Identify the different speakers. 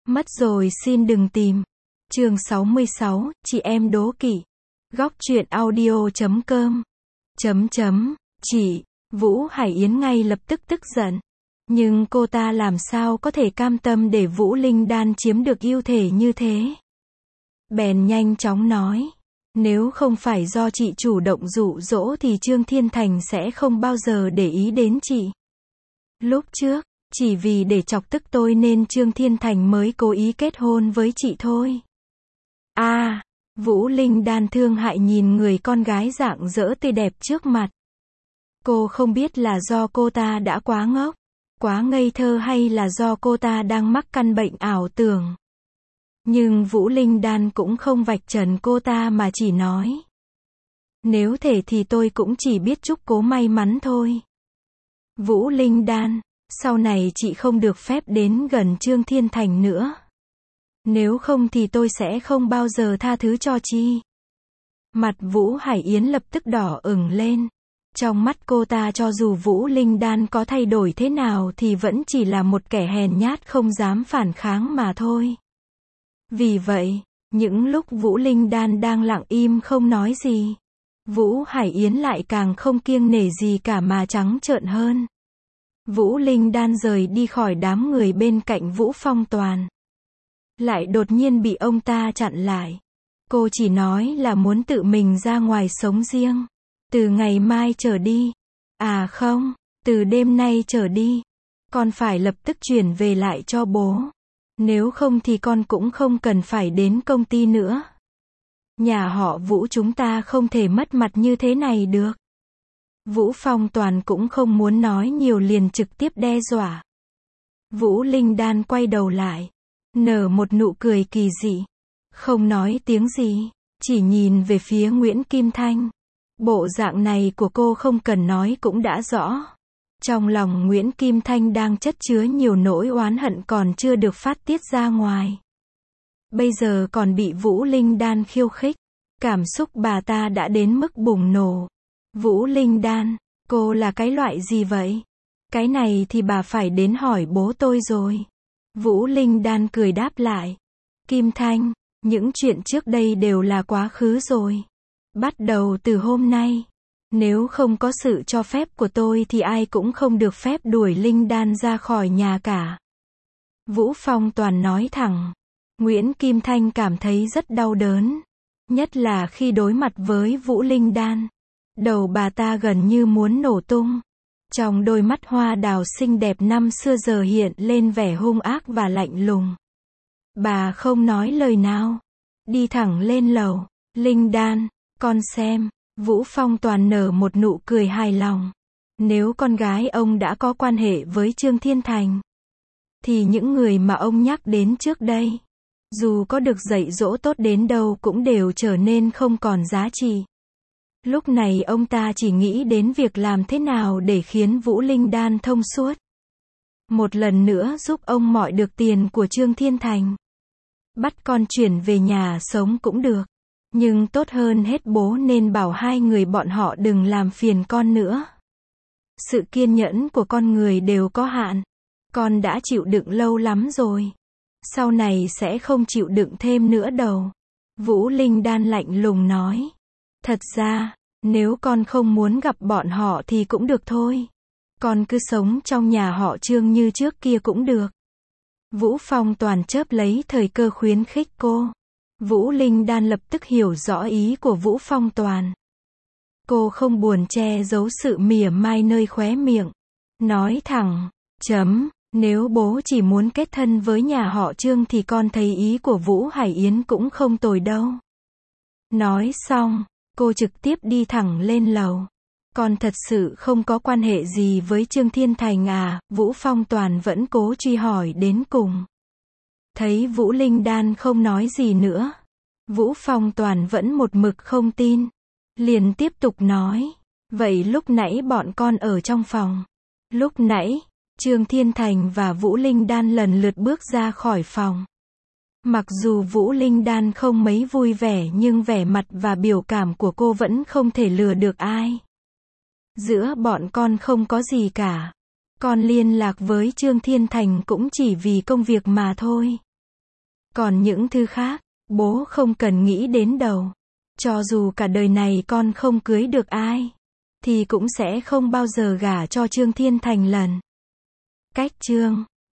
Speaker 1: Mất rồi xin đừng tìm. Chương 66, chị em đố kỵ. Góc truyện audio.com. Chị, Vũ Hải Yến ngay lập tức tức giận. Nhưng cô ta làm sao có thể cam tâm để Vũ Linh Đan chiếm được ưu thể như thế. Bèn nhanh chóng nói. Nếu không phải do chị chủ động dụ dỗ thì Trương Thiên Thành sẽ không bao giờ để ý đến chị. Lúc trước, chỉ vì để chọc tức tôi nên Trương Thiên Thành mới cố ý kết hôn với chị thôi. Vũ Linh Đan thương hại nhìn người con gái rạng rỡ tươi đẹp trước mặt. Cô không biết là do cô ta đã quá ngốc, quá ngây thơ hay là do cô ta đang mắc căn bệnh ảo tưởng. Nhưng Vũ Linh Đan cũng không vạch trần cô ta mà chỉ nói. Nếu thể thì tôi cũng chỉ biết chúc cô may mắn thôi. Vũ Linh Đan, sau này chị không được phép đến gần Trương Thiên Thành nữa. Nếu không thì tôi sẽ không bao giờ tha thứ cho chị. Mặt Vũ Hải Yến lập tức đỏ ửng lên. Trong mắt cô ta cho dù Vũ Linh Đan có thay đổi thế nào thì vẫn chỉ là một kẻ hèn nhát không dám phản kháng mà thôi. Vì vậy, những lúc Vũ Linh Đan đang lặng im không nói gì, Vũ Hải Yến lại càng không kiêng nể gì cả mà trắng trợn hơn. Vũ Linh Đan rời đi khỏi đám người bên cạnh Vũ Phong Toàn. Lại đột nhiên bị ông ta chặn lại. Cô chỉ nói là muốn tự mình ra ngoài sống riêng. Từ ngày mai trở đi. Không, từ đêm nay trở đi. Con phải lập tức chuyển về lại cho bố. Nếu không thì con cũng không cần phải đến công ty nữa. Nhà họ Vũ chúng ta không thể mất mặt như thế này được. Vũ Phong Toàn cũng không muốn nói nhiều liền trực tiếp đe dọa. Vũ Linh Đan quay đầu lại, nở một nụ cười kỳ dị. Không nói tiếng gì, chỉ nhìn về phía Nguyễn Kim Thanh. Bộ dạng này của cô không cần nói cũng đã rõ. Trong lòng Nguyễn Kim Thanh đang chất chứa nhiều nỗi oán hận còn chưa được phát tiết ra ngoài. Bây giờ còn bị Vũ Linh Đan khiêu khích. Cảm xúc bà ta đã đến mức bùng nổ. Vũ Linh Đan, cô là cái loại gì vậy? Cái này thì bà phải đến hỏi bố tôi rồi. Vũ Linh Đan cười đáp lại. Kim Thanh, những chuyện trước đây đều là quá khứ rồi. Bắt đầu từ hôm nay, nếu không có sự cho phép của tôi thì ai cũng không được phép đuổi Linh Đan ra khỏi nhà cả. Vũ Phong Toàn nói thẳng. Nguyễn Kim Thanh cảm thấy rất đau đớn. Nhất là khi đối mặt với Vũ Linh Đan. Đầu bà ta gần như muốn nổ tung. Trong đôi mắt hoa đào xinh đẹp năm xưa giờ hiện lên vẻ hung ác và lạnh lùng. Bà không nói lời nào. Đi thẳng lên lầu. Linh Đan, con xem. Vũ Phong Toàn nở một nụ cười hài lòng. Nếu con gái ông đã có quan hệ với Trương Thiên Thành, thì những người mà ông nhắc đến trước đây, dù có được dạy dỗ tốt đến đâu cũng đều trở nên không còn giá trị. Lúc này ông ta chỉ nghĩ đến việc làm thế nào để khiến Vũ Linh Đan thông suốt. Một lần nữa giúp ông mọi được tiền của Trương Thiên Thành. Bắt con chuyển về nhà sống cũng được. Nhưng tốt hơn hết bố nên bảo hai người bọn họ đừng làm phiền con nữa. Sự kiên nhẫn của con người đều có hạn. Con đã chịu đựng lâu lắm rồi. Sau này sẽ không chịu đựng thêm nữa đâu. Vũ Linh Đan lạnh lùng nói. Thật ra, nếu con không muốn gặp bọn họ thì cũng được thôi. Con cứ sống trong nhà họ Trương như trước kia cũng được. Vũ Phong Toàn chớp lấy thời cơ khuyến khích cô. Vũ Linh Đan lập tức hiểu rõ ý của Vũ Phong Toàn. Cô không buồn che giấu sự mỉa mai nơi khóe miệng. Nói thẳng, nếu bố chỉ muốn kết thân với nhà họ Trương thì con thấy ý của Vũ Hải Yến cũng không tồi đâu. Nói xong, cô trực tiếp đi thẳng lên lầu. Con thật sự không có quan hệ gì với Trương Thiên Thành à? Vũ Phong Toàn vẫn cố truy hỏi đến cùng. Thấy Vũ Linh Đan không nói gì nữa, Vũ Phong Toàn vẫn một mực không tin. Liền tiếp tục nói. Vậy lúc nãy bọn con ở trong phòng. Lúc nãy, Trương Thiên Thành và Vũ Linh Đan lần lượt bước ra khỏi phòng. Mặc dù Vũ Linh Đan không mấy vui vẻ nhưng vẻ mặt và biểu cảm của cô vẫn không thể lừa được ai. Giữa bọn con không có gì cả. Con liên lạc với Trương Thiên Thành cũng chỉ vì công việc mà thôi. Còn những thứ khác, bố không cần nghĩ đến đâu. Cho dù cả đời này con không cưới được ai, thì cũng sẽ không bao giờ gả cho Trương Thiên Thành lần. Cách chương